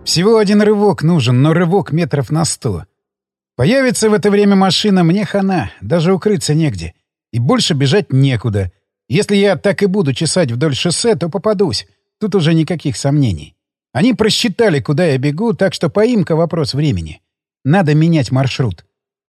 Всего один рывок нужен, но рывок метров на 100. Появится в это время машина, мне хана, даже укрыться негде. И больше бежать некуда. Если я так и буду чесать вдоль шоссе, то попадусь. Тут уже никаких сомнений. Они просчитали, куда я бегу, так что поимка — вопрос времени. Надо менять маршрут.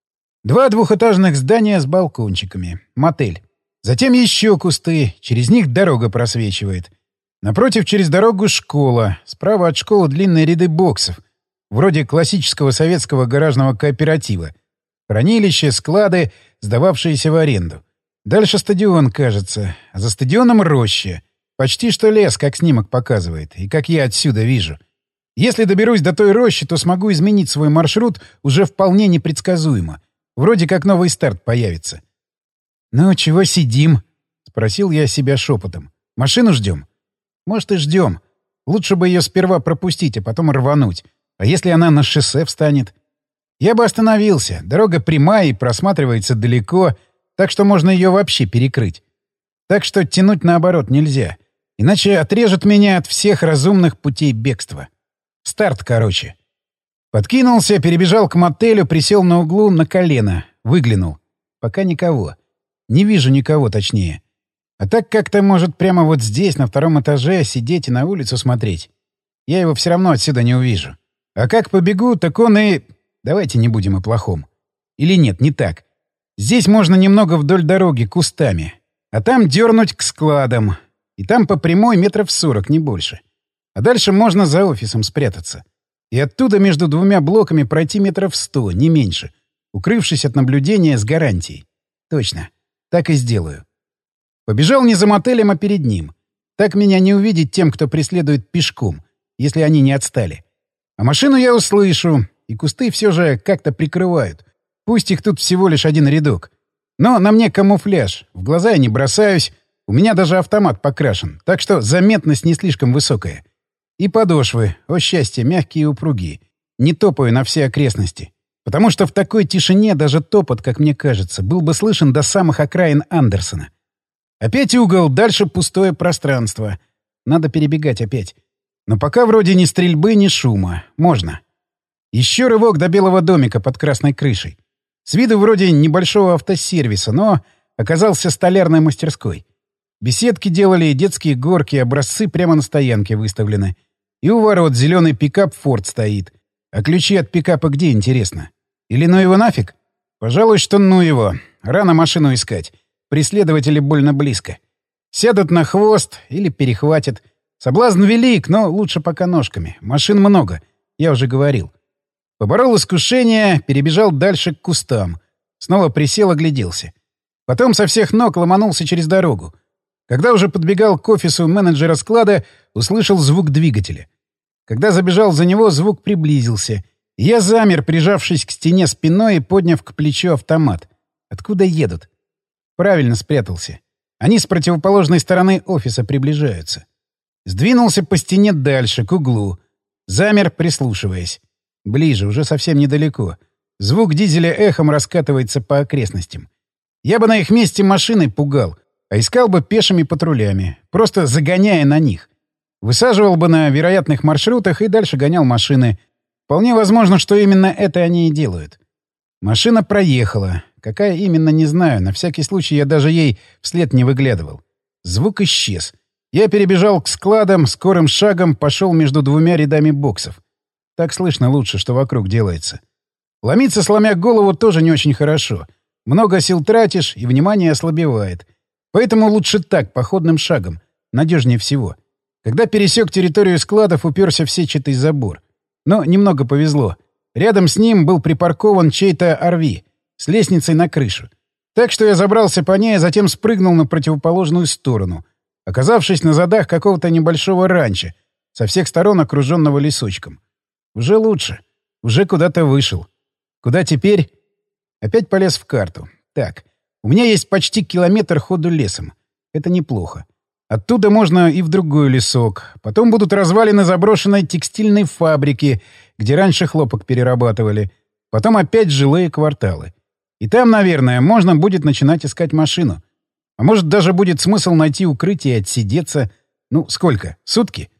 2 двухэтажных здания с балкончиками. Мотель. Затем еще кусты, через них дорога просвечивает. Напротив через дорогу школа. Справа от школы длинные ряды боксов. Вроде классического советского гаражного кооператива. Хранилища, склады, сдававшиеся в аренду. Дальше стадион, кажется. А за стадионом роща. Почти что лес, как снимок показывает. И как я отсюда вижу. Если доберусь до той рощи, то смогу изменить свой маршрут уже вполне непредсказуемо. Вроде как новый старт появится. «Ну, чего сидим?» — спросил я себя шепотом. «Машину ждем?» «Может, и ждем. Лучше бы ее сперва пропустить, а потом рвануть. А если она на шоссе встанет?» Я бы остановился. Дорога прямая и просматривается далеко, так что можно ее вообще перекрыть. Так что тянуть наоборот нельзя. Иначе отрежут меня от всех разумных путей бегства. Старт, короче. Подкинулся, перебежал к мотелю, присел на углу на колено. Выглянул. Пока никого. Не вижу никого, точнее. А так как-то, может, прямо вот здесь, на 2-м этаже, сидеть и на улицу смотреть. Я его все равно отсюда не увижу. А как побегу, так он и... Давайте не будем о плохом. Или нет, не так. Здесь можно немного вдоль дороги, кустами. А там дернуть к складам. И там по прямой метров 40, не больше. А дальше можно за офисом спрятаться. И оттуда между 2 блоками пройти метров 100, не меньше, укрывшись от наблюдения с гарантией. Точно. Так и сделаю. Побежал не за мотелем, а перед ним. Так меня не увидеть тем, кто преследует пешком, если они не отстали. А машину я услышу, и кусты все же как-то прикрывают. Пусть их тут всего лишь 1 рядок. Но на мне камуфляж, в глаза я не бросаюсь, у меня даже автомат покрашен, так что заметность не слишком высокая. И подошвы, о счастье, мягкие и упругие. Не топаю на все окрестности. Потому что в такой тишине даже топот, как мне кажется, был бы слышен до самых окраин Андерсона. Опять угол, дальше пустое пространство. Надо перебегать опять. Но пока вроде ни стрельбы, ни шума. Можно. Еще рывок до белого домика под красной крышей. С виду вроде небольшого автосервиса, но оказался столярной мастерской. Беседки делали, детские горки, образцы прямо на стоянке выставлены. И у ворот зеленый пикап «Форд» стоит. А ключи от пикапа где, интересно? Или ну его нафиг? Пожалуй, что ну его. Рано машину искать. Преследователи больно близко. Сядут на хвост или перехватят. Соблазн велик, но лучше пока ножками. Машин много, я уже говорил. Поборол искушение, перебежал дальше к кустам. Снова присел, огляделся. Потом со всех ног ломанулся через дорогу. Когда уже подбегал к офису менеджера склада, услышал звук двигателя. Когда забежал за него, звук приблизился. И я замер, прижавшись к стене спиной и подняв к плечу автомат. Откуда едут? Правильно спрятался. Они с противоположной стороны офиса приближаются. Сдвинулся по стене дальше, к углу. Замер, прислушиваясь. Ближе, уже совсем недалеко. Звук дизеля эхом раскатывается по окрестностям. Я бы на их месте машиной пугал, а искал бы пешими патрулями, просто загоняя на них. Высаживал бы на вероятных маршрутах и дальше гонял машины. Вполне возможно, что именно это они и делают. Машина проехала. Какая именно, не знаю. На всякий случай я даже ей вслед не выглядывал. Звук исчез. Я перебежал к складам, скорым шагом пошел между 2 рядами боксов. Так слышно лучше, что вокруг делается. Ломиться, сломя голову, тоже не очень хорошо. Много сил тратишь, и внимание ослабевает. Поэтому лучше так, походным шагом. Надежнее всего. Когда пересек территорию складов, уперся в сетчатый забор. Но немного повезло. Рядом с ним был припаркован чей-то RV с лестницей на крышу. Так что я забрался по ней, а затем спрыгнул на противоположную сторону, оказавшись на задах какого-то небольшого ранчо, со всех сторон окруженного лесочком. Уже лучше. Уже куда-то вышел. Куда теперь? Опять полез в карту. Так, у меня есть почти километр ходу лесом. Это неплохо. Оттуда можно и в другой лесок. Потом будут развалины заброшенной текстильной фабрики, где раньше хлопок перерабатывали. Потом опять жилые кварталы. И там, наверное, можно будет начинать искать машину. А может, даже будет смысл найти укрытие и отсидеться. Ну, сколько? Сутки?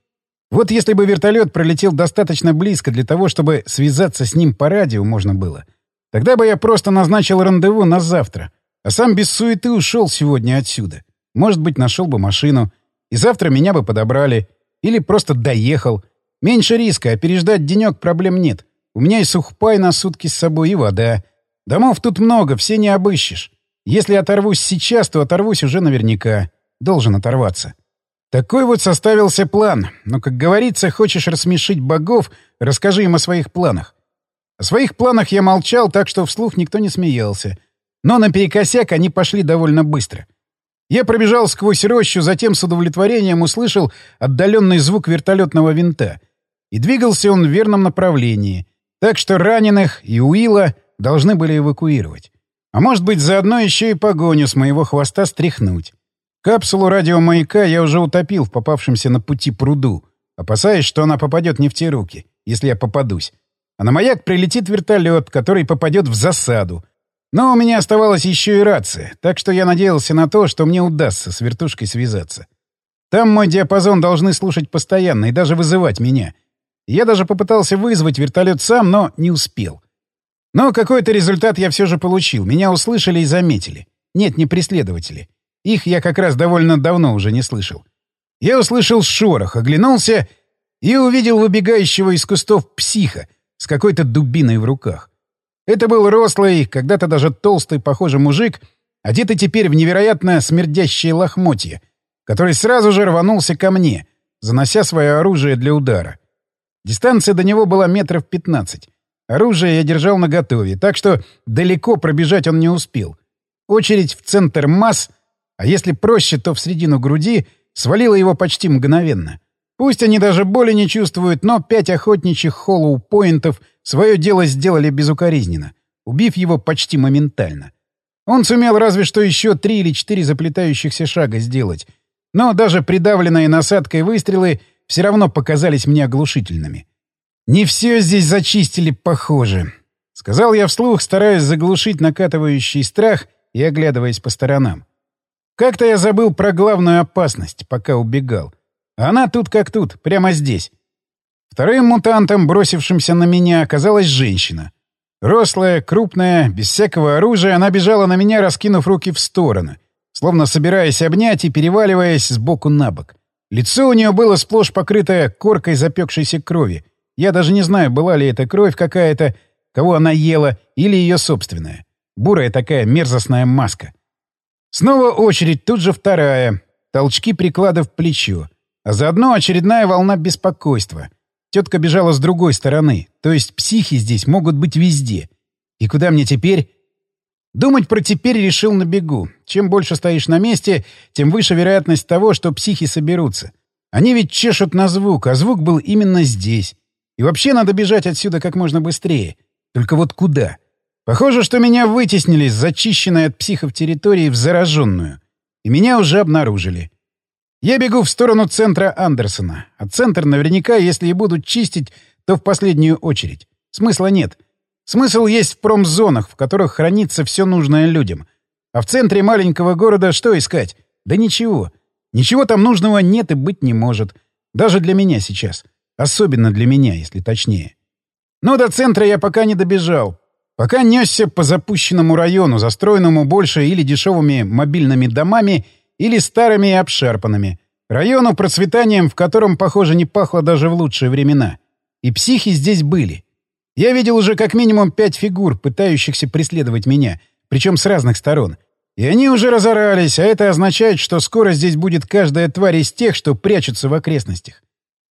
Вот если бы вертолет пролетел достаточно близко для того, чтобы связаться с ним по радио можно было, тогда бы я просто назначил рандеву на завтра, а сам без суеты ушел сегодня отсюда. Может быть, нашел бы машину, и завтра меня бы подобрали. Или просто доехал. Меньше риска, а переждать денек проблем нет. У меня и сухпай на сутки с собой, и вода. Домов тут много, все не обыщешь. Если оторвусь сейчас, то оторвусь уже наверняка. Должен оторваться. Такой вот составился план. Но, как говорится, хочешь рассмешить богов, расскажи им о своих планах. О своих планах я молчал, так что вслух никто не смеялся. Но наперекосяк они пошли довольно быстро. Я пробежал сквозь рощу, затем с удовлетворением услышал отдаленный звук вертолетного винта. И двигался он в верном направлении. Так что раненых и Уилла должны были эвакуировать. А может быть, заодно еще и погоню с моего хвоста стряхнуть. Капсулу радиомаяка я уже утопил в попавшемся на пути пруду, опасаясь, что она попадет не в те руки, если я попадусь. А на маяк прилетит вертолет, который попадет в засаду. Но у меня оставалась еще и рация, так что я надеялся на то, что мне удастся с вертушкой связаться. Там мой диапазон должны слушать постоянно и даже вызывать меня. Я даже попытался вызвать вертолет сам, но не успел. Но какой-то результат я все же получил. Меня услышали и заметили. Нет, не преследователи. Их я как раз довольно давно уже не слышал. Я услышал шорох, оглянулся и увидел выбегающего из кустов психа с какой-то дубиной в руках. Это был рослый, когда-то даже толстый, похожий мужик, одетый теперь в невероятно смердящие лохмотья, который сразу же рванулся ко мне, занося свое оружие для удара. Дистанция до него была 15 метров. Оружие я держал наготове, так что далеко пробежать он не успел. Очередь в центр масс, а если проще, то в середину груди, свалила его почти мгновенно. Пусть они даже боли не чувствуют, но 5 охотничьих холлоу-поинтов свое дело сделали безукоризненно, убив его почти моментально. Он сумел разве что еще 3 или 4 заплетающихся шага сделать, но даже придавленные насадкой выстрелы все равно показались мне оглушительными. «Не все здесь зачистили, похоже», — сказал я вслух, стараясь заглушить накатывающий страх и оглядываясь по сторонам. Как-то я забыл про главную опасность, пока убегал. А она тут как тут, прямо здесь. Вторым мутантом, бросившимся на меня, оказалась женщина. Рослая, крупная, без всякого оружия, она бежала на меня, раскинув руки в стороны, словно собираясь обнять и переваливаясь сбоку на бок. Лицо у нее было сплошь покрытое коркой запекшейся крови. Я даже не знаю, была ли это кровь какая-то, кого она ела, или ее собственная. Бурая такая мерзостная маска. Снова очередь, тут же вторая. Толчки прикладов в плечо. А заодно очередная волна беспокойства. Тетка бежала с другой стороны. То есть психи здесь могут быть везде. И куда мне теперь? Думать про теперь решил на бегу. Чем больше стоишь на месте, тем выше вероятность того, что психи соберутся. Они ведь чешут на звук, а звук был именно здесь. И вообще надо бежать отсюда как можно быстрее. Только вот куда? Похоже, что меня вытеснили с зачищенной от психов территории в зараженную. И меня уже обнаружили. Я бегу в сторону центра Андерсона. А центр наверняка, если и будут чистить, то в последнюю очередь. Смысла нет. Смысл есть в промзонах, в которых хранится все нужное людям. А в центре маленького города что искать? Да ничего. Ничего там нужного нет и быть не может. Даже для меня сейчас. Особенно для меня, если точнее. Но до центра я пока не добежал. Пока несся по запущенному району, застроенному больше или дешевыми мобильными домами, или старыми и обшарпанными. Району, процветанием в котором, похоже, не пахло даже в лучшие времена. И психи здесь были. Я видел уже как минимум 5 фигур, пытающихся преследовать меня, причем с разных сторон. И они уже разорались, а это означает, что скоро здесь будет каждая тварь из тех, что прячутся в окрестностях.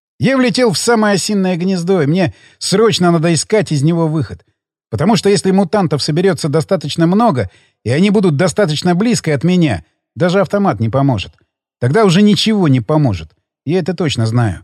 Я влетел в самое осиное гнездо, и мне срочно надо искать из него выход. Потому что если мутантов соберется достаточно много, и они будут достаточно близко от меня, даже автомат не поможет. Тогда уже ничего не поможет. Я это точно знаю.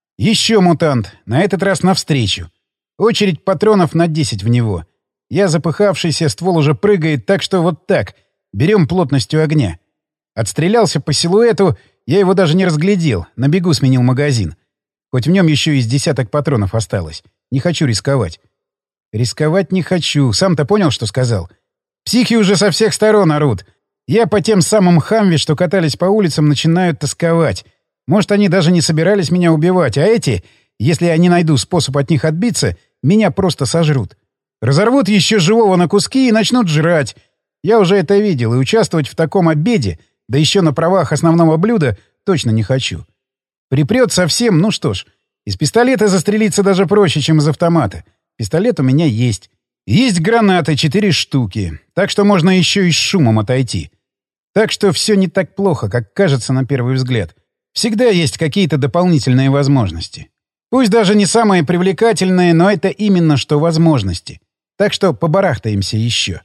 Еще мутант. На этот раз навстречу. Очередь патронов на 10 в него. Я запыхавшийся, ствол уже прыгает, так что вот так. Берем плотностью огня. Отстрелялся по силуэту, я его даже не разглядел. На бегу сменил магазин. Хоть в нем еще из десяток патронов осталось. Не хочу рисковать. Рисковать не хочу. Сам-то понял, что сказал? Психи уже со всех сторон орут. Я по тем самым хамви, что катались по улицам, начинаю тосковать. Может, они даже не собирались меня убивать, а эти, если я не найду способ от них отбиться, меня просто сожрут. Разорвут еще живого на куски и начнут жрать. Я уже это видел, и участвовать в таком обеде, да еще на правах основного блюда, точно не хочу. Припрет совсем, ну что ж, из пистолета застрелиться даже проще, чем из автомата. Пистолет у меня есть. Есть гранаты 4 штуки, так что можно еще и с шумом отойти. Так что все не так плохо, как кажется на первый взгляд. Всегда есть какие-то дополнительные возможности. Пусть даже не самые привлекательные, но это именно что возможности. Так что побарахтаемся еще.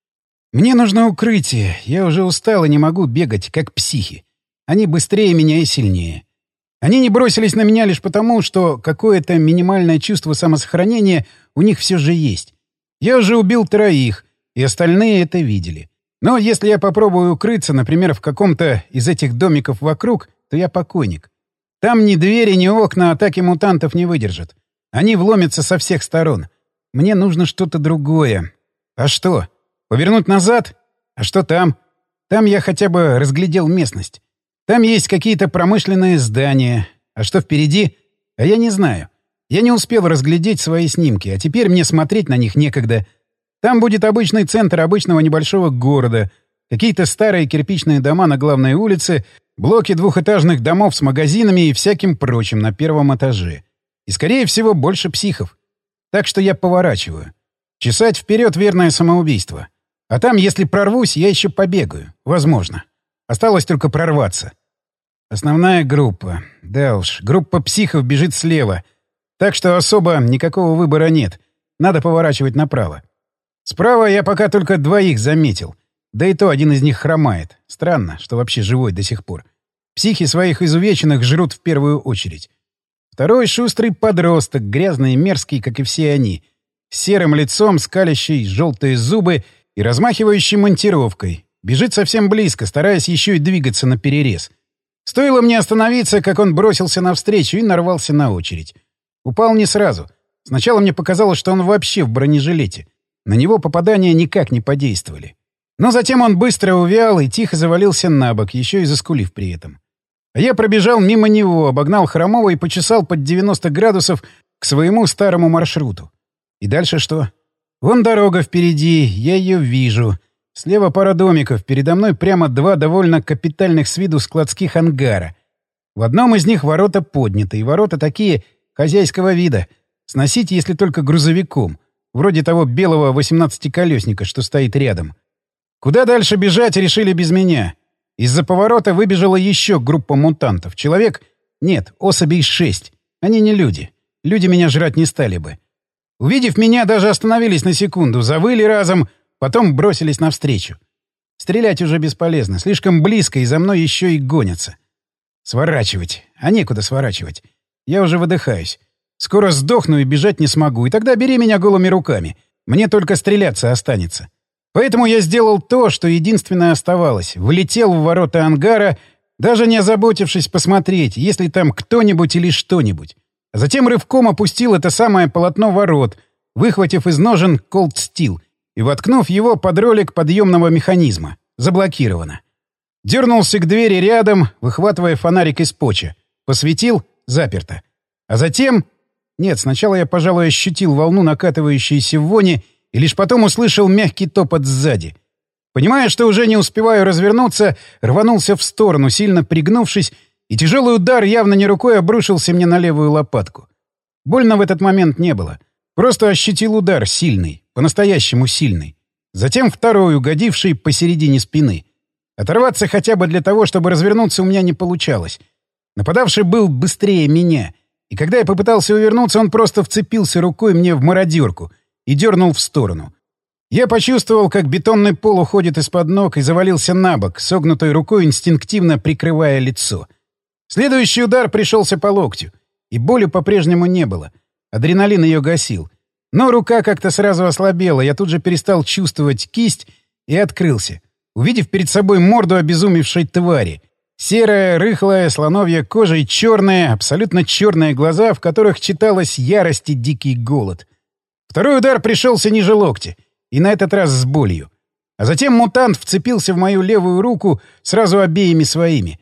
Мне нужно укрытие. Я уже устал и не могу бегать, как психи. Они быстрее меня и сильнее. Они не бросились на меня лишь потому, что какое-то минимальное чувство самосохранения у них все же есть. Я уже убил 3, и остальные это видели. Но если я попробую укрыться, например, в каком-то из этих домиков вокруг, то я покойник. Там ни двери, ни окна атаки мутантов не выдержат. Они вломятся со всех сторон. Мне нужно что-то другое. А что? Повернуть назад? А что там? Там я хотя бы разглядел местность. Там есть какие-то промышленные здания. А что впереди? А я не знаю. Я не успел разглядеть свои снимки, а теперь мне смотреть на них некогда. Там будет обычный центр обычного небольшого города, какие-то старые кирпичные дома на главной улице, блоки двухэтажных домов с магазинами и всяким прочим на первом этаже. И, скорее всего, больше психов. Так что я поворачиваю. Чесать вперед — верное самоубийство. А там, если прорвусь, я еще побегаю. Возможно. Осталось только прорваться. Основная группа. Да уж, группа психов бежит слева. Так что особо никакого выбора нет. Надо поворачивать направо. Справа я пока только 2 заметил. Да и то один из них хромает. Странно, что вообще живой до сих пор. Психи своих изувеченных жрут в первую очередь. Второй — шустрый подросток, грязный и мерзкий, как и все они. С серым лицом, скалящий желтые зубы и размахивающий монтировкой. Бежит совсем близко, стараясь еще и двигаться наперерез. Стоило мне остановиться, как он бросился навстречу и нарвался на очередь. Упал не сразу. Сначала мне показалось, что он вообще в бронежилете. На него попадания никак не подействовали. Но затем он быстро увял и тихо завалился на бок, еще и заскулив при этом. А я пробежал мимо него, обогнал Хромова и почесал под 90 градусов к своему старому маршруту. И дальше что? Вон дорога впереди, я ее вижу. Слева пара домиков, передо мной прямо 2 довольно капитальных с виду складских ангара. В одном из них ворота подняты, и ворота такие хозяйского вида. Сносить, если только грузовиком. Вроде того белого 18-колесника, что стоит рядом. Куда дальше бежать, решили без меня. Из-за поворота выбежала еще группа мутантов. Человек? Нет, особей 6. Они не люди. Люди меня жрать не стали бы. Увидев меня, даже остановились на секунду, завыли разом, потом бросились навстречу. Стрелять уже бесполезно, слишком близко, и за мной еще и гонятся. Сворачивать. А некуда сворачивать. Я уже выдыхаюсь. Скоро сдохну и бежать не смогу, и тогда бери меня голыми руками. Мне только стреляться останется. Поэтому я сделал то, что единственное оставалось. Влетел в ворота ангара, даже не озаботившись посмотреть, есть ли там кто-нибудь или что-нибудь. А затем рывком опустил это самое полотно ворот, выхватив из ножен Cold Steel и воткнув его под ролик подъемного механизма. Заблокировано. Дернулся к двери рядом, выхватывая фонарик из поча. Посветил — заперто. А затем... Нет, сначала я, пожалуй, ощутил волну накатывающейся в вони, и лишь потом услышал мягкий топот сзади. Понимая, что уже не успеваю развернуться, рванулся в сторону, сильно пригнувшись, и тяжелый удар явно не рукой обрушился мне на левую лопатку. Больно в этот момент не было. Просто ощутил удар сильный, по-настоящему сильный. Затем второй, угодивший посередине спины. Оторваться хотя бы для того, чтобы развернуться, у меня не получалось. Нападавший был быстрее меня — и когда я попытался увернуться, он просто вцепился рукой мне в мародерку и дернул в сторону. Я почувствовал, как бетонный пол уходит из-под ног и завалился на бок, согнутой рукой инстинктивно прикрывая лицо. Следующий удар пришелся по локтю, и боли по-прежнему не было. Адреналин ее гасил. Но рука как-то сразу ослабела, я тут же перестал чувствовать кисть и открылся, увидев перед собой морду обезумевшей твари. Серая, рыхлая, слоновья кожа и черные, абсолютно черные глаза, в которых читалась ярость и дикий голод. Второй удар пришелся ниже локтя, и на этот раз с болью. А затем мутант вцепился в мою левую руку сразу обеими своими.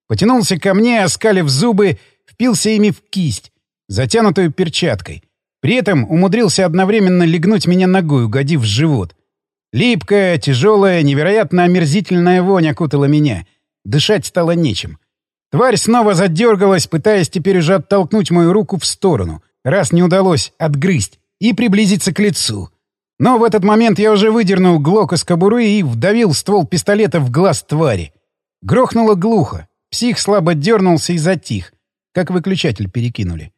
Потянулся ко мне, оскалив зубы, впился ими в кисть, затянутую перчаткой. При этом умудрился одновременно легнуть меня ногой, угодив в живот. Липкая, тяжелая, невероятно омерзительная вонь окутала меня. Дышать стало нечем. Тварь снова задергалась, пытаясь теперь уже оттолкнуть мою руку в сторону, раз не удалось отгрызть, и приблизиться к лицу. Но в этот момент я уже выдернул глок из кобуры и вдавил ствол пистолета в глаз твари. Грохнуло глухо. Псих слабо дернулся и затих, как выключатель перекинули.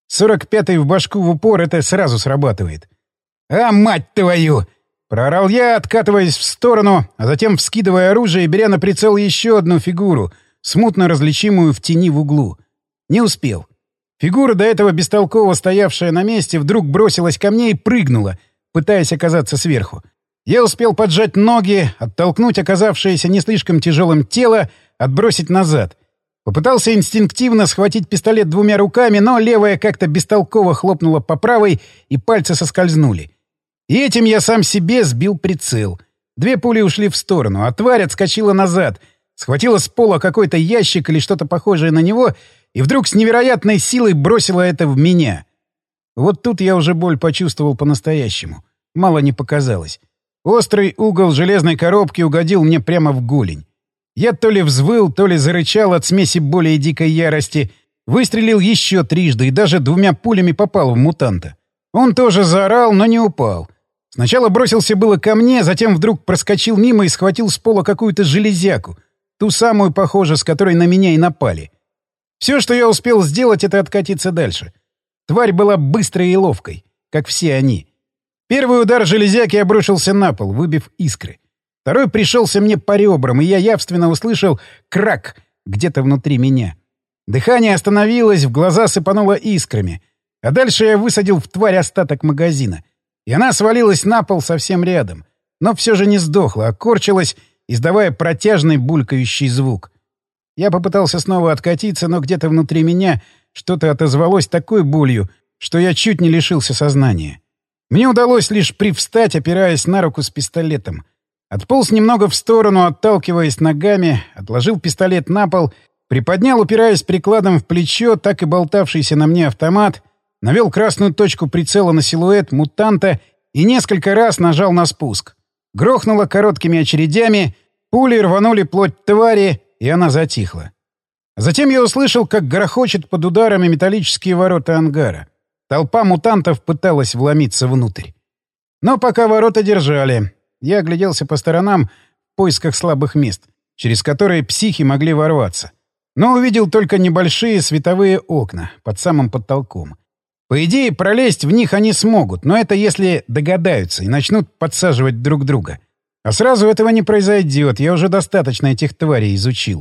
45-й в башку в упор — это сразу срабатывает. «А, мать твою!» — проорал я, откатываясь в сторону, а затем вскидывая оружие и беря на прицел еще одну фигуру, смутно различимую в тени в углу. Не успел. Фигура, до этого бестолково стоявшая на месте, вдруг бросилась ко мне и прыгнула, пытаясь оказаться сверху. Я успел поджать ноги, оттолкнуть оказавшееся не слишком тяжелым тело, отбросить назад. Попытался инстинктивно схватить пистолет двумя руками, но левая как-то бестолково хлопнула по правой, и пальцы соскользнули. И этим я сам себе сбил прицел. 2 пули ушли в сторону, а тварь отскочила назад, схватила с пола какой-то ящик или что-то похожее на него и вдруг с невероятной силой бросила это в меня. Вот тут я уже боль почувствовал по-настоящему. Мало не показалось. Острый угол железной коробки угодил мне прямо в голень. Я то ли взвыл, то ли зарычал от смеси боли и дикой ярости, выстрелил еще трижды и даже 2 пулями попал в мутанта. Он тоже заорал, но не упал. Сначала бросился было ко мне, затем вдруг проскочил мимо и схватил с пола какую-то железяку, ту самую, похоже, с которой на меня и напали. Все, что я успел сделать, это откатиться дальше. Тварь была быстрой и ловкой, как все они. Первый удар железяки обрушился на пол, выбив искры. Второй пришелся мне по ребрам, и я явственно услышал крак где-то внутри меня. Дыхание остановилось, в глаза сыпануло искрами. А дальше я высадил в тварь остаток магазина. И она свалилась на пол совсем рядом. Но все же не сдохла, а корчилась, издавая протяжный булькающий звук. Я попытался снова откатиться, но где-то внутри меня что-то отозвалось такой болью, что я чуть не лишился сознания. Мне удалось лишь привстать, опираясь на руку с пистолетом. Отполз немного в сторону, отталкиваясь ногами, отложил пистолет на пол, приподнял, упираясь прикладом в плечо, так и болтавшийся на мне автомат, навел красную точку прицела на силуэт мутанта и несколько раз нажал на спуск. Грохнуло короткими очередями, пули рванули плоть твари, и она затихла. Затем я услышал, как грохочет под ударами металлические ворота ангара. Толпа мутантов пыталась вломиться внутрь. Но пока ворота держали, я огляделся по сторонам в поисках слабых мест, через которые психи могли ворваться. Но увидел только небольшие световые окна под самым потолком. По идее, пролезть в них они смогут, но это если догадаются и начнут подсаживать друг друга. А сразу этого не произойдет, я уже достаточно этих тварей изучил.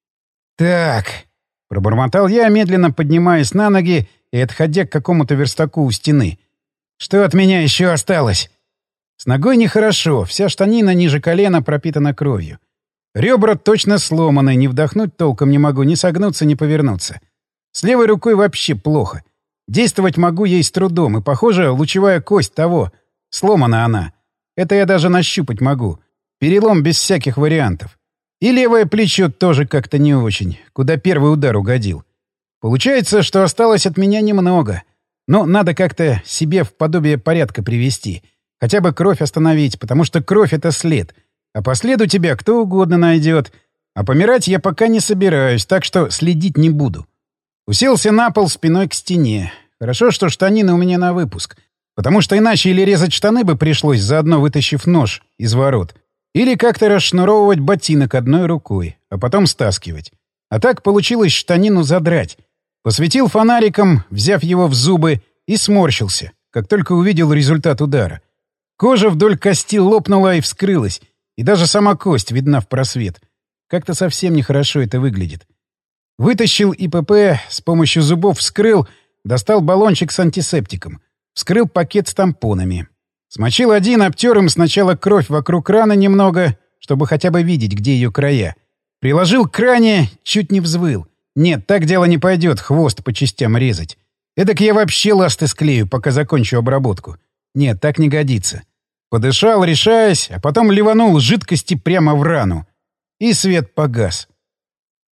«Так», — пробормотал я, медленно поднимаясь на ноги и отходя к какому-то верстаку у стены. «Что от меня еще осталось?» С ногой нехорошо, вся штанина ниже колена пропитана кровью. Ребра точно сломаны, ни вдохнуть толком не могу, ни согнуться, ни повернуться. С левой рукой вообще плохо. Действовать могу ей с трудом, и, похоже, лучевая кость того. Сломана она. Это я даже нащупать могу. Перелом без всяких вариантов. И левое плечо тоже как-то не очень, куда первый удар угодил. Получается, что осталось от меня немного. Но надо как-то себе в подобие порядка привести. Хотя бы кровь остановить, потому что кровь — это след. А по следу тебя кто угодно найдет. А помирать я пока не собираюсь, так что следить не буду. Уселся на пол спиной к стене. Хорошо, что штанины у меня на выпуск. Потому что иначе или резать штаны бы пришлось, заодно вытащив нож из ворот, или как-то расшнуровывать ботинок одной рукой, а потом стаскивать. А так получилось штанину задрать. Посветил фонариком, взяв его в зубы, и сморщился, как только увидел результат удара. Кожа вдоль кости лопнула и вскрылась, и даже сама кость видна в просвет. Как-то совсем нехорошо это выглядит. Вытащил ИПП, с помощью зубов вскрыл, достал баллончик с антисептиком, вскрыл пакет с тампонами. Смочил один, обтер им сначала кровь вокруг раны немного, чтобы хотя бы видеть, где ее края. Приложил к ране, чуть не взвыл. Нет, так дело не пойдет, хвост по частям резать. Эдак я вообще ласты склею, пока закончу обработку. Нет, так не годится. Подышал, решаясь, а потом ливанул жидкости прямо в рану. И свет погас.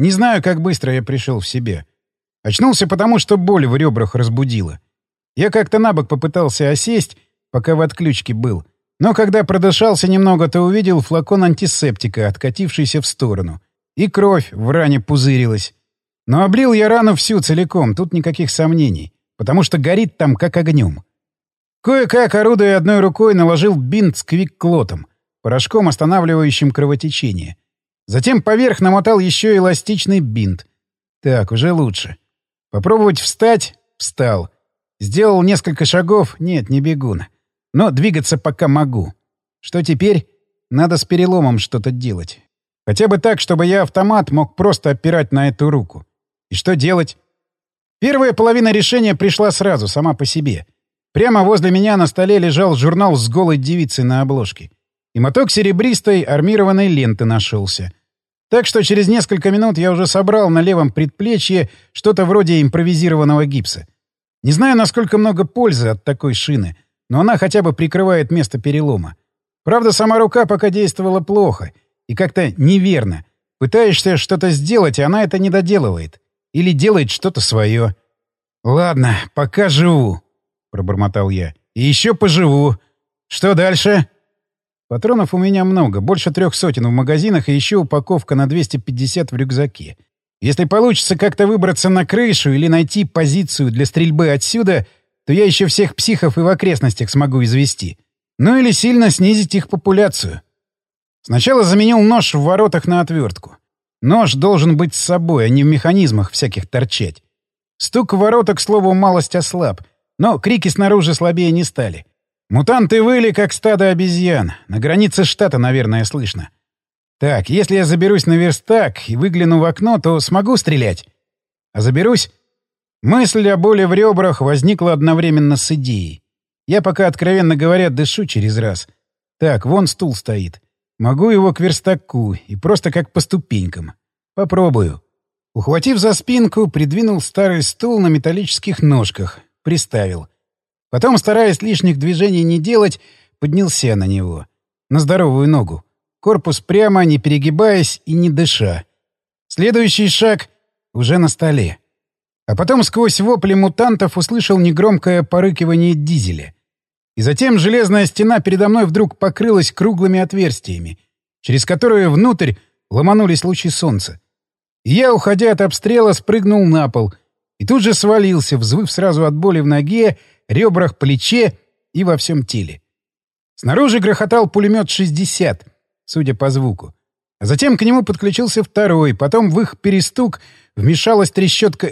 Не знаю, как быстро я пришел в себя. Очнулся потому, что боль в ребрах разбудила. Я как-то набок попытался осесть, пока в отключке был. Но когда продышался немного, то увидел флакон антисептика, откатившийся в сторону. И кровь в ране пузырилась. Но облил я рану всю целиком, тут никаких сомнений. Потому что горит там как огнем. Кое-как, орудуя одной рукой, наложил бинт с квикклотом, порошком, останавливающим кровотечение. Затем поверх намотал еще эластичный бинт. Так, уже лучше. Попробовать встать — встал. Сделал несколько шагов — нет, не бегун. Но двигаться пока могу. Что теперь? Надо с переломом что-то делать. Хотя бы так, чтобы я автомат мог просто опирать на эту руку. И что делать? Первая половина решения пришла сразу, сама по себе. Прямо возле меня на столе лежал журнал с голой девицей на обложке. И моток серебристой армированной ленты нашелся. Так что через несколько минут я уже собрал на левом предплечье что-то вроде импровизированного гипса. Не знаю, насколько много пользы от такой шины, но она хотя бы прикрывает место перелома. Правда, сама рука пока действовала плохо и как-то неверно. Пытаешься что-то сделать, а она это не доделывает. Или делает что-то свое. «Ладно, пока живу», — пробормотал я. «И еще поживу. Что дальше?» Патронов у меня много, больше 300 в магазинах и еще упаковка на 250 в рюкзаке. Если получится как-то выбраться на крышу или найти позицию для стрельбы отсюда, то я еще всех психов и в окрестностях смогу извести. Ну или сильно снизить их популяцию. Сначала заменил нож в воротах на отвертку. Нож должен быть с собой, а не в механизмах всяких торчать. Стук в воротах, к слову, малость ослаб, но крики снаружи слабее не стали. Мутанты выли, как стадо обезьян. На границе штата, наверное, слышно. Так, если я заберусь на верстак и выгляну в окно, то смогу стрелять. А заберусь? Мысль о боли в ребрах возникла одновременно с идеей. Я пока, откровенно говоря, дышу через раз. Так, вон стул стоит. Могу его к верстаку и просто как по ступенькам. Попробую. Ухватив за спинку, придвинул старый стул на металлических ножках. Приставил. Потом, стараясь лишних движений не делать, поднялся на него. На здоровую ногу. Корпус прямо, не перегибаясь и не дыша. Следующий шаг уже на столе. А потом сквозь вопли мутантов услышал негромкое порыкивание дизеля. И затем железная стена передо мной вдруг покрылась круглыми отверстиями, через которые внутрь ломанулись лучи солнца. И я, уходя от обстрела, спрыгнул на пол и тут же свалился, взвыв сразу от боли в ноге, ребрах, плече и во всем теле. Снаружи грохотал пулемет 60, судя по звуку. А затем к нему подключился второй, потом в их перестук вмешалась трещотка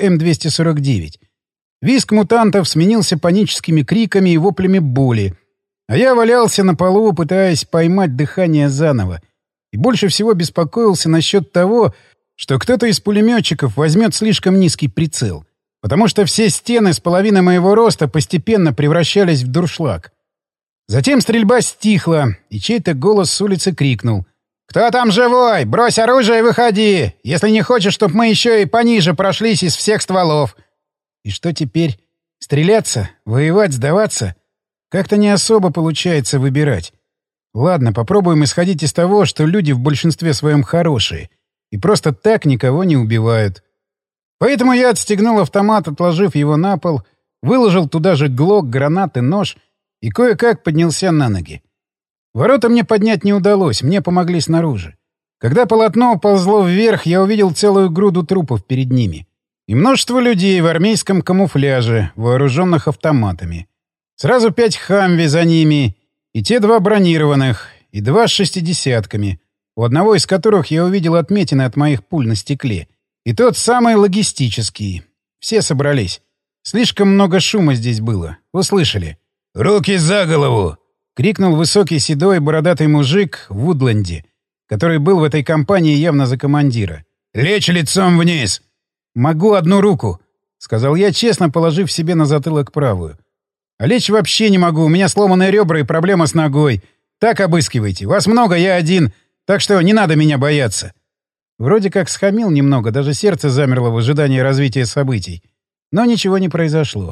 М-249. Визг мутантов сменился паническими криками и воплями боли, а я валялся на полу, пытаясь поймать дыхание заново, и больше всего беспокоился насчет того, что кто-то из пулеметчиков возьмет слишком низкий прицел, потому что все стены с половины моего роста постепенно превращались в дуршлаг. Затем стрельба стихла, и чей-то голос с улицы крикнул: «Кто там живой? Брось оружие и выходи! Если не хочешь, чтоб мы еще и пониже прошлись из всех стволов!» И что теперь? Стреляться? Воевать? Сдаваться? Как-то не особо получается выбирать. Ладно, попробуем исходить из того, что люди в большинстве своем хорошие и просто так никого не убивают. Поэтому я отстегнул автомат, отложив его на пол, выложил туда же глок, гранаты, нож и кое-как поднялся на ноги. Ворота мне поднять не удалось, мне помогли снаружи. Когда полотно ползло вверх, я увидел целую груду трупов перед ними. И множество людей в армейском камуфляже, вооруженных автоматами. Сразу 5 «Хамви» за ними, и те 2 бронированных, и 2 с 60-ками, у одного из которых я увидел отметины от моих пуль на стекле. И тот самый логистический. Все собрались. Слишком много шума здесь было. Услышали. «Руки за голову!» — крикнул высокий седой бородатый мужик в Вудленде, который был в этой компании явно за командира. «Лечь лицом вниз!» «Могу одну руку», — сказал я, честно положив себе на затылок правую. «А лечь вообще не могу, у меня сломанные ребра и проблема с ногой. Так обыскивайте. Вас много, я один, так что не надо меня бояться». Вроде как схамил немного, даже сердце замерло в ожидании развития событий. Но ничего не произошло.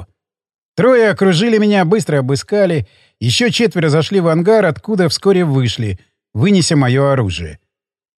3 окружили меня, быстро обыскали, еще 4 зашли в ангар, откуда вскоре вышли, вынеся мое оружие.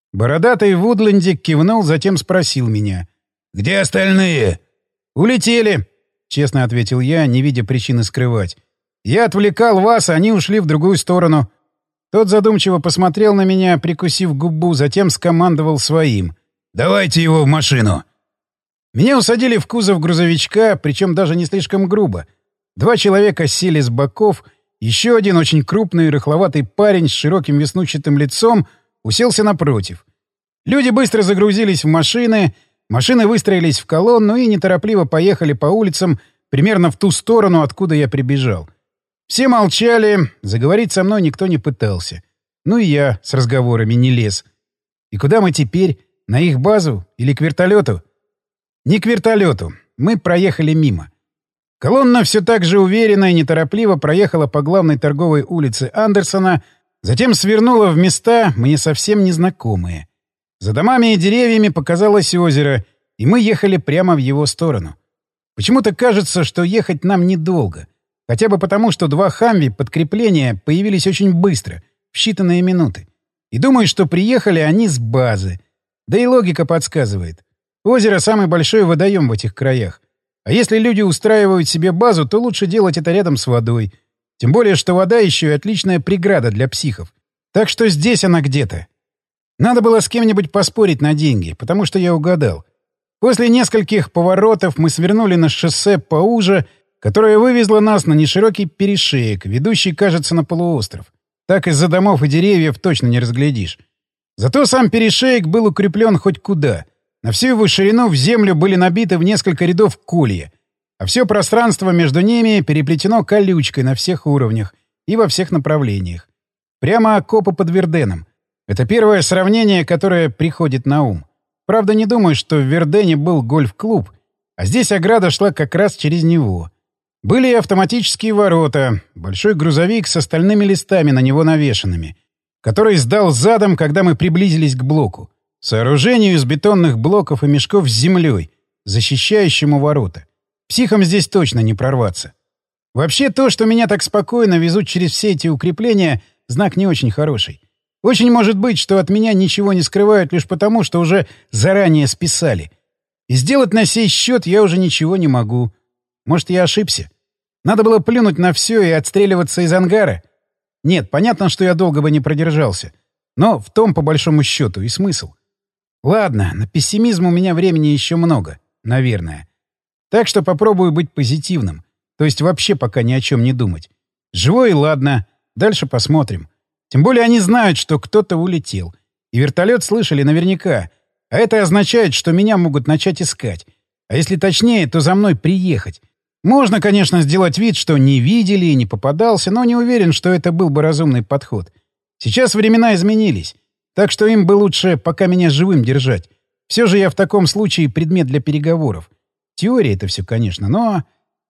Бородатый Вудлендик кивнул, затем спросил меня. «Где остальные?» «Улетели», — честно ответил я, не видя причины скрывать. «Я отвлекал вас, а они ушли в другую сторону». Тот задумчиво посмотрел на меня, прикусив губу, затем скомандовал своим. «Давайте его в машину». Меня усадили в кузов грузовичка, причем даже не слишком грубо. 2 человека сели с боков, еще один очень крупный рыхловатый парень с широким веснущатым лицом уселся напротив. Люди быстро загрузились в машины, машины выстроились в колонну и неторопливо поехали по улицам примерно в ту сторону, откуда я прибежал. Все молчали, заговорить со мной никто не пытался. Ну и я с разговорами не лез. И куда мы теперь? На их базу или к вертолету? Не к вертолету. Мы проехали мимо. Колонна все так же уверенно и неторопливо проехала по главной торговой улице Андерсона, затем свернула в места, мне совсем незнакомые. За домами и деревьями показалось озеро, и мы ехали прямо в его сторону. Почему-то кажется, что ехать нам недолго. Хотя бы потому, что 2 «Хамви» подкрепления появились очень быстро, в считанные минуты. И думаю, что приехали они с базы. Да и логика подсказывает. Озеро — самый большой водоем в этих краях. А если люди устраивают себе базу, то лучше делать это рядом с водой. Тем более, что вода еще и отличная преграда для психов. Так что здесь она где-то. Надо было с кем-нибудь поспорить на деньги, потому что я угадал. После нескольких поворотов мы свернули на шоссе поуже, которое вывезло нас на неширокий перешеек, ведущий, кажется, на полуостров. Так из-за домов и деревьев точно не разглядишь. Зато сам перешеек был укреплен хоть куда. На всю его ширину в землю были набиты в несколько рядов колья, а все пространство между ними переплетено колючкой на всех уровнях и во всех направлениях. Прямо окопы под Верденом. Это первое сравнение, которое приходит на ум. Правда, не думаю, что в Вердене был гольф-клуб, а здесь ограда шла как раз через него. Были и автоматические ворота, большой грузовик с остальными листами на него навешанными, который сдал задом, когда мы приблизились к блоку. Сооружению из бетонных блоков и мешков с землей, защищающему ворота. Психам здесь точно не прорваться. Вообще, то, что меня так спокойно везут через все эти укрепления, знак не очень хороший. Очень может быть, что от меня ничего не скрывают лишь потому, что уже заранее списали. И сделать на сей счет я уже ничего не могу. Может, я ошибся? Надо было плюнуть на все и отстреливаться из ангара? Нет, понятно, что я долго бы не продержался. Но в том, по большому счету, и смысл. Ладно, на пессимизм у меня времени еще много, наверное. Так что попробую быть позитивным. То есть вообще пока ни о чем не думать. Живой и ладно. Дальше посмотрим. Тем более они знают, что кто-то улетел. И вертолет слышали наверняка. А это означает, что меня могут начать искать. А если точнее, то за мной приехать. Можно, конечно, сделать вид, что не видели и не попадался, но не уверен, что это был бы разумный подход. Сейчас времена изменились. Так что им бы лучше пока меня живым держать. Все же я в таком случае предмет для переговоров. Теория это все, конечно, но...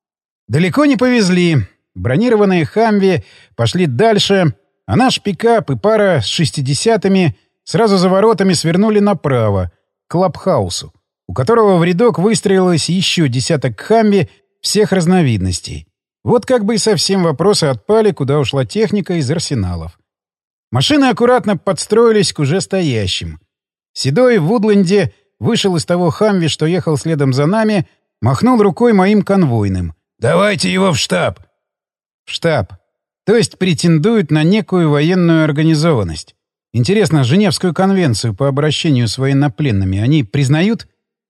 Далеко не повезли. Бронированные «Хамви» пошли дальше, а наш пикап и пара с 60-ми сразу за воротами свернули направо, к Клабхаусу, у которого в рядок выстроилось еще десяток «Хамви» всех разновидностей. Вот как бы и совсем вопросы отпали, куда ушла техника из арсеналов. Машины аккуратно подстроились к уже стоящим. Седой в Вудленде вышел из того «Хамви», что ехал следом за нами, махнул рукой моим конвойным. «Давайте его в штаб!» В штаб. То есть претендуют на некую военную организованность. Интересно, Женевскую конвенцию по обращению с военнопленными они признают?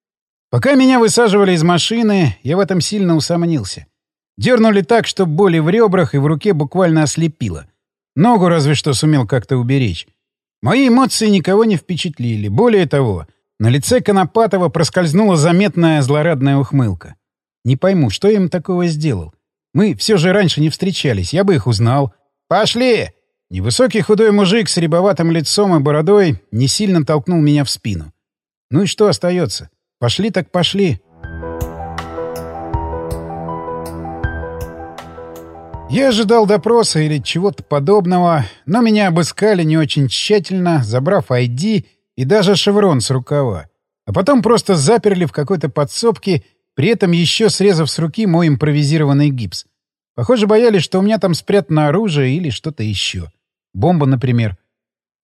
Пока меня высаживали из машины, я в этом сильно усомнился. Дернули так, что боли в ребрах и в руке буквально ослепило. Ногу разве что сумел как-то уберечь. Мои эмоции никого не впечатлили. Более того, на лице Конопатова проскользнула заметная злорадная ухмылка. Не пойму, что я им такого сделал. Мы все же раньше не встречались, я бы их узнал. «Пошли!» Невысокий худой мужик с рябоватым лицом и бородой не сильно толкнул меня в спину. Ну и что остается? Пошли так пошли. Я ожидал допроса или чего-то подобного, но меня обыскали не очень тщательно, забрав ID и даже шеврон с рукава. А потом просто заперли в какой-то подсобке, при этом еще срезав с руки мой импровизированный гипс. Похоже, боялись, что у меня там спрятано оружие или что-то еще. Бомба, например.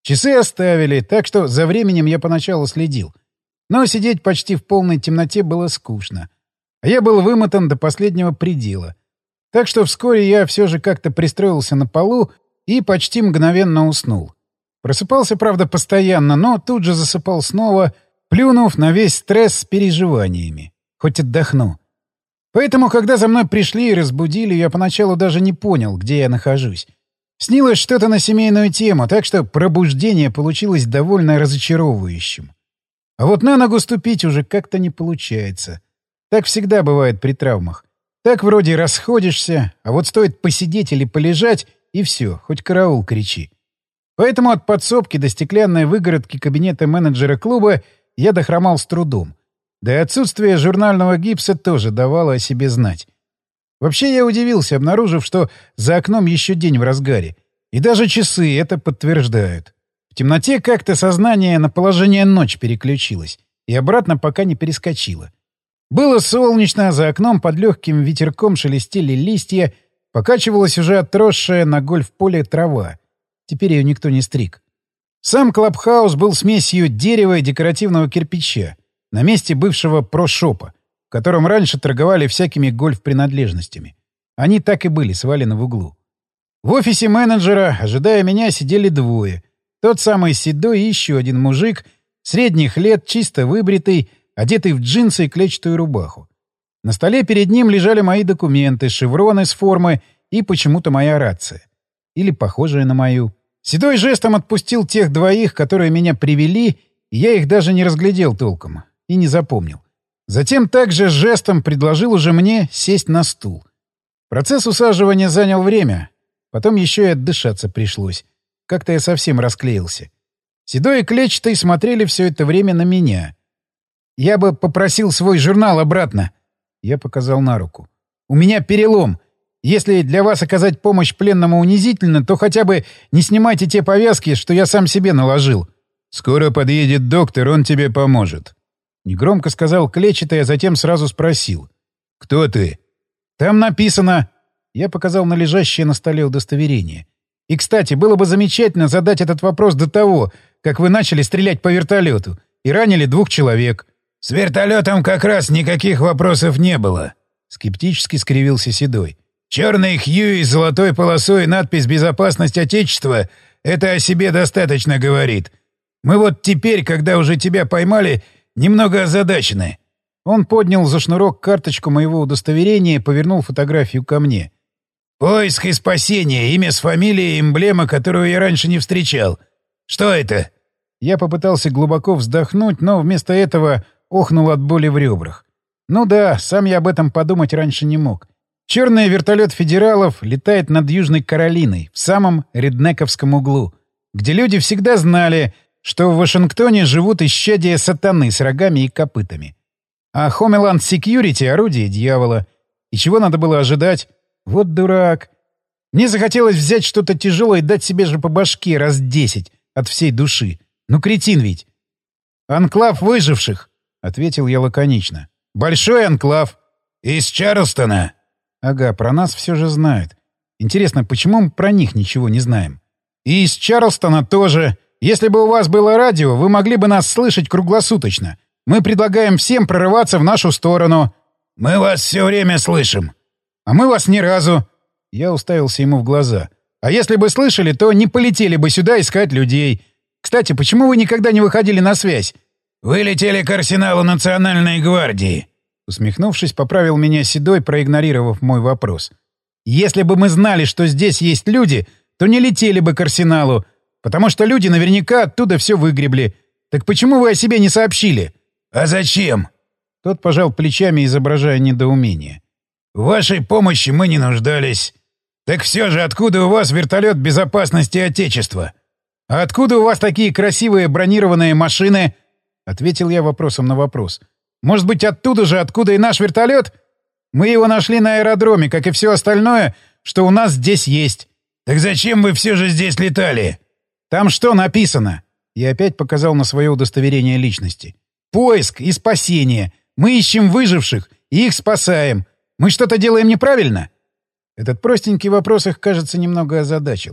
Часы оставили, так что за временем я поначалу следил. Но сидеть почти в полной темноте было скучно. А я был вымотан до последнего предела. Так что вскоре я все же как-то пристроился на полу и почти мгновенно уснул. Просыпался, правда, постоянно, но тут же засыпал снова, плюнув на весь стресс с переживаниями. Хоть отдохну. Поэтому, когда за мной пришли и разбудили, я поначалу даже не понял, где я нахожусь. Снилось что-то на семейную тему, так что пробуждение получилось довольно разочаровывающим. А вот на ногу ступить уже как-то не получается. Так всегда бывает при травмах. Так вроде расходишься, а вот стоит посидеть или полежать, и все, хоть караул кричи. Поэтому от подсобки до стеклянной выгородки кабинета менеджера клуба я дохромал с трудом. Да и отсутствие журнального гипса тоже давало о себе знать. Вообще я удивился, обнаружив, что за окном еще день в разгаре. И даже часы это подтверждают. В темноте как-то сознание на положение ночь переключилось. И обратно пока не перескочило. Было солнечно, за окном под легким ветерком шелестели листья, покачивалась уже отросшая на гольф-поле трава. Теперь ее никто не стриг. Сам клабхаус был смесью дерева и декоративного кирпича на месте бывшего про-шопа, в котором раньше торговали всякими гольф-принадлежностями. Они так и были свалены в углу. В офисе менеджера, ожидая меня, сидели двое. Тот самый седой и еще один мужик, средних лет, чисто выбритый, одетый в джинсы и клетчатую рубаху. На столе перед ним лежали мои документы, шевроны с формы и почему-то моя рация. Или похожая на мою. Седой жестом отпустил тех двоих, которые меня привели, и я их даже не разглядел толком и не запомнил. Затем также жестом предложил уже мне сесть на стул. Процесс усаживания занял время. Потом еще и отдышаться пришлось. Как-то я совсем расклеился. Седой и клетчатый смотрели все это время на меня. «Я бы попросил свой журнал обратно», — я показал на руку. «У меня перелом. Если для вас оказать помощь пленному унизительно, то хотя бы не снимайте те повязки, что я сам себе наложил». «Скоро подъедет доктор, он тебе поможет», — негромко сказал клетчатый, а затем сразу спросил. «Кто ты?» «Там написано...» Я показал на лежащее на столе удостоверение. «И, кстати, было бы замечательно задать этот вопрос до того, как вы начали стрелять по вертолету и ранили 2 человек». «С вертолетом как раз никаких вопросов не было», — скептически скривился Седой. «Черный Хьюи с золотой полосой и надпись «Безопасность Отечества» — это о себе достаточно говорит. Мы вот теперь, когда уже тебя поймали, немного озадачены». Он поднял за шнурок карточку моего удостоверения и повернул фотографию ко мне. «Поиск и спасение. Имя с фамилией, эмблема, которую я раньше не встречал. Что это?» Я попытался глубоко вздохнуть, но вместо этого охнул от боли в ребрах. Ну да, сам я об этом подумать раньше не мог. Черный вертолет федералов летает над Южной Каролиной, в самом реднековском углу, где люди всегда знали, что в Вашингтоне живут исчадия сатаны с рогами и копытами. А Homeland Security — орудие дьявола. И чего надо было ожидать? Вот дурак. Мне захотелось взять что-то тяжелое и дать себе же по башке раз 10 от всей души. Ну, кретин ведь. «Анклав выживших», — ответил я лаконично. «Большой анклав. Из Чарльстона». Ага, про нас все же знают. Интересно, почему мы про них ничего не знаем? «И из Чарльстона тоже. Если бы у вас было радио, вы могли бы нас слышать круглосуточно. Мы предлагаем всем прорываться в нашу сторону». «Мы вас все время слышим». «А мы вас ни разу». Я уставился ему в глаза. «А если бы слышали, то не полетели бы сюда искать людей. Кстати, почему вы никогда не выходили на связь?» «Вы летели к арсеналу Национальной гвардии», — усмехнувшись, поправил меня Седой, проигнорировав мой вопрос. «Если бы мы знали, что здесь есть люди, то не летели бы к арсеналу, потому что люди наверняка оттуда все выгребли. Так почему вы о себе не сообщили?» «А зачем?» Тот пожал плечами, изображая недоумение. «В вашей помощи мы не нуждались. Так все же, откуда у вас вертолет безопасности Отечества?» «А откуда у вас такие красивые бронированные машины?» — ответил я вопросом на вопрос. «Может быть, оттуда же, откуда и наш вертолет? Мы его нашли на аэродроме, как и все остальное, что у нас здесь есть». «Так зачем вы все же здесь летали?» «Там что написано?» Я опять показал на свое удостоверение личности. «Поиск и спасение. Мы ищем выживших и их спасаем. Мы что-то делаем неправильно?» Этот простенький вопрос их, кажется, немного озадачил.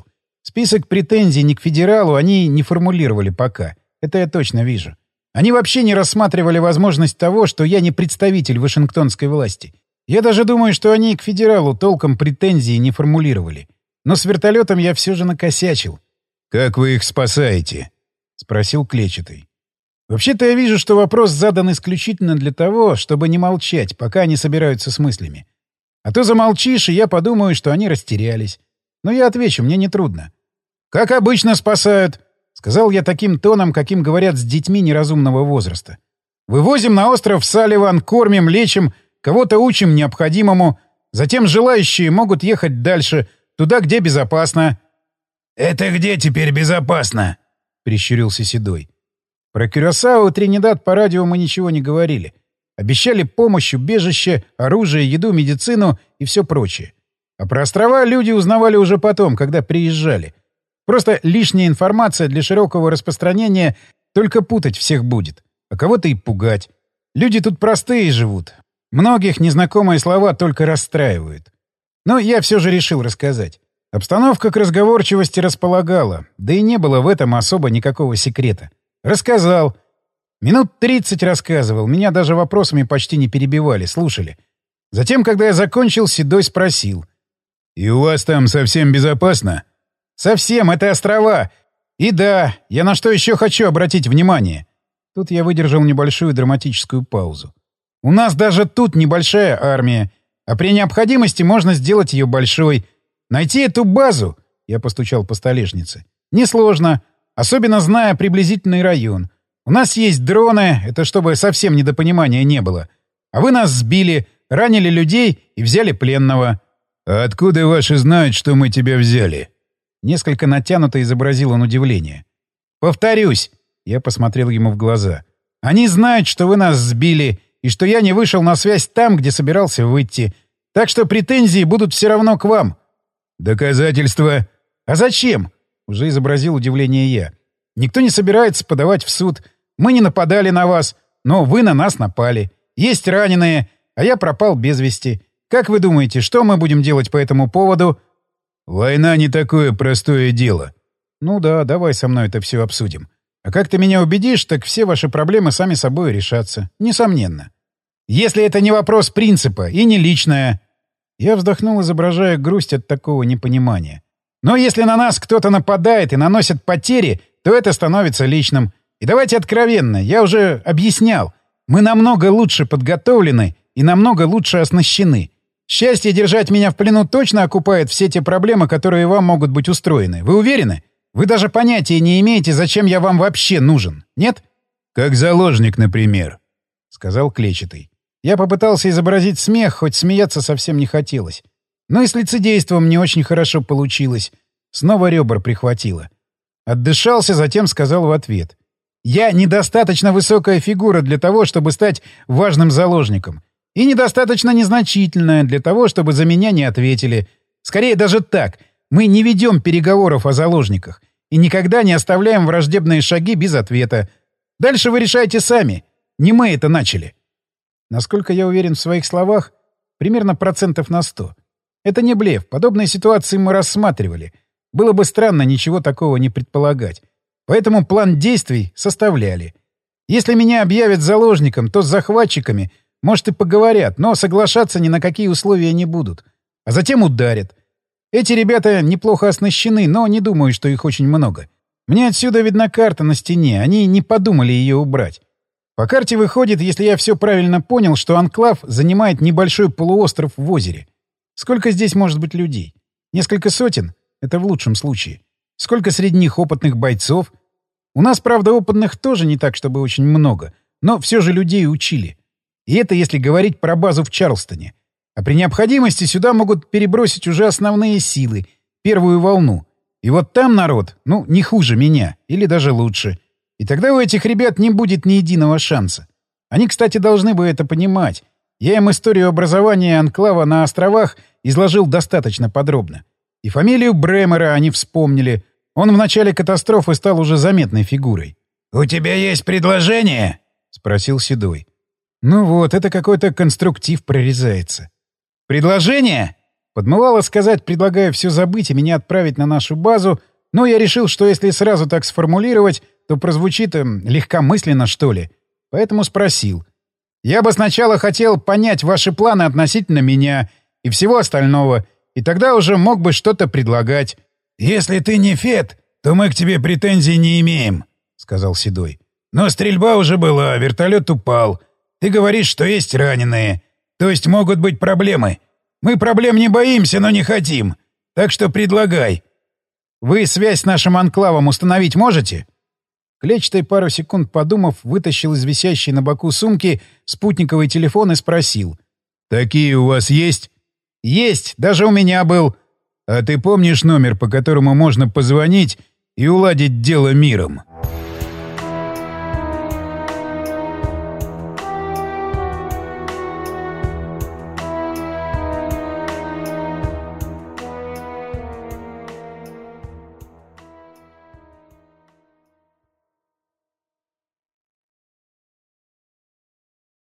Список претензий ни к федералу они не формулировали пока. Это я точно вижу. Они вообще не рассматривали возможность того, что я не представитель вашингтонской власти. Я даже думаю, что они к федералу толком претензии не формулировали. Но с вертолетом я все же накосячил. «Как вы их спасаете?» — спросил Клетчатый. «Вообще-то я вижу, что вопрос задан исключительно для того, чтобы не молчать, пока они собираются с мыслями. А то замолчишь, и я подумаю, что они растерялись. Но я отвечу, мне нетрудно. «Как обычно спасают», — сказал я таким тоном, каким говорят с детьми неразумного возраста. «Вывозим на остров Салливан, кормим, лечим, кого-то учим необходимому. Затем желающие могут ехать дальше, туда, где безопасно». «Это где теперь безопасно?» — прищурился Седой. Про Кюрасао и Тринидад по радио мы ничего не говорили. Обещали помощь, убежище, оружие, еду, медицину и все прочее. А про острова люди узнавали уже потом, когда приезжали. Просто лишняя информация для широкого распространения только путать всех будет, а кого-то и пугать. Люди тут простые живут. Многих незнакомые слова только расстраивают. Но я все же решил рассказать. Обстановка к разговорчивости располагала, да и не было в этом особо никакого секрета. Рассказал. Минут 30 рассказывал, меня даже вопросами почти не перебивали, слушали. Затем, когда я закончил, Седой спросил. «И у вас там совсем безопасно?» «Совсем, это острова. И да, я на что еще хочу обратить внимание». Тут я выдержал небольшую драматическую паузу. «У нас даже тут небольшая армия, а при необходимости можно сделать ее большой. Найти эту базу, — я постучал по столешнице, — несложно, особенно зная приблизительный район. У нас есть дроны, это чтобы совсем недопонимания не было. А вы нас сбили, ранили людей и взяли пленного». «А откуда ваши знают, что мы тебя взяли?» Несколько натянуто изобразил он удивление. «Повторюсь», — я посмотрел ему в глаза, — «они знают, что вы нас сбили и что я не вышел на связь там, где собирался выйти. Так что претензии будут все равно к вам». «Доказательства?» «А зачем?» — уже изобразил удивление я. «Никто не собирается подавать в суд. Мы не нападали на вас, но вы на нас напали. Есть раненые, а я пропал без вести. Как вы думаете, что мы будем делать по этому поводу?» «Война не такое простое дело». «Ну да, давай со мной это все обсудим. А как ты меня убедишь, так все ваши проблемы сами собой решатся. Несомненно. Если это не вопрос принципа и не личное...» Я вздохнул, изображая грусть от такого непонимания. «Но если на нас кто-то нападает и наносит потери, то это становится личным. И давайте откровенно, я уже объяснял. Мы намного лучше подготовлены и намного лучше оснащены. Счастье держать меня в плену точно окупает все те проблемы, которые вам могут быть устроены. Вы уверены? Вы даже понятия не имеете, зачем я вам вообще нужен. Нет?» «Как заложник, например», — сказал Клетчатый. Я попытался изобразить смех, хоть смеяться совсем не хотелось. Но и с лицедейством не очень хорошо получилось. Снова ребра прихватило. Отдышался, затем сказал в ответ. «Я недостаточно высокая фигура для того, чтобы стать важным заложником. И недостаточно незначительная для того, чтобы за меня не ответили. Скорее даже так. Мы не ведем переговоров о заложниках и никогда не оставляем враждебные шаги без ответа. Дальше вы решайте сами. Не мы это начали». Насколько я уверен в своих словах, примерно процентов на 100. Это не блеф. Подобные ситуации мы рассматривали. Было бы странно ничего такого не предполагать. Поэтому план действий составляли. Если меня объявят заложником, то с захватчиками, может, и поговорят, но соглашаться ни на какие условия не будут. А затем ударят. Эти ребята неплохо оснащены, но не думаю, что их очень много. Мне отсюда видна карта на стене, они не подумали ее убрать. По карте выходит, если я все правильно понял, что анклав занимает небольшой полуостров в озере. Сколько здесь может быть людей? Несколько сотен? Это в лучшем случае. Сколько среди них опытных бойцов? У нас, правда, опытных тоже не так, чтобы очень много, но все же людей учили. И это если говорить про базу в Чарльстоне. А при необходимости сюда могут перебросить уже основные силы, первую волну. И вот там народ, ну, не хуже меня, или даже лучше. И тогда у этих ребят не будет ни единого шанса. Они, кстати, должны бы это понимать. Я им историю образования анклава на островах изложил достаточно подробно. И фамилию Бремера они вспомнили. Он в начале катастрофы стал уже заметной фигурой. «У тебя есть предложение?» — спросил Седой. Ну вот, это какой-то конструктив прорезается. «Предложение?» Подмывало сказать, предлагая все забыть и меня отправить на нашу базу, Но я решил, что если сразу так сформулировать, то прозвучит легкомысленно, что ли. Поэтому спросил. Я бы сначала хотел понять ваши планы относительно меня и всего остального, и тогда уже мог бы что-то предлагать. «Если ты не Фет, то мы к тебе претензий не имеем», — сказал Седой. «Но стрельба уже была, вертолет упал. Ты говоришь, что есть раненые. То есть могут быть проблемы. Мы проблем не боимся, но не хотим. Так что предлагай». «Вы связь с нашим анклавом установить можете?» Клетчатый, пару секунд подумав, вытащил из висящей на боку сумки спутниковый телефон и спросил. «Такие у вас есть?» «Есть, даже у меня был». «А ты помнишь номер, по которому можно позвонить и уладить дело миром?»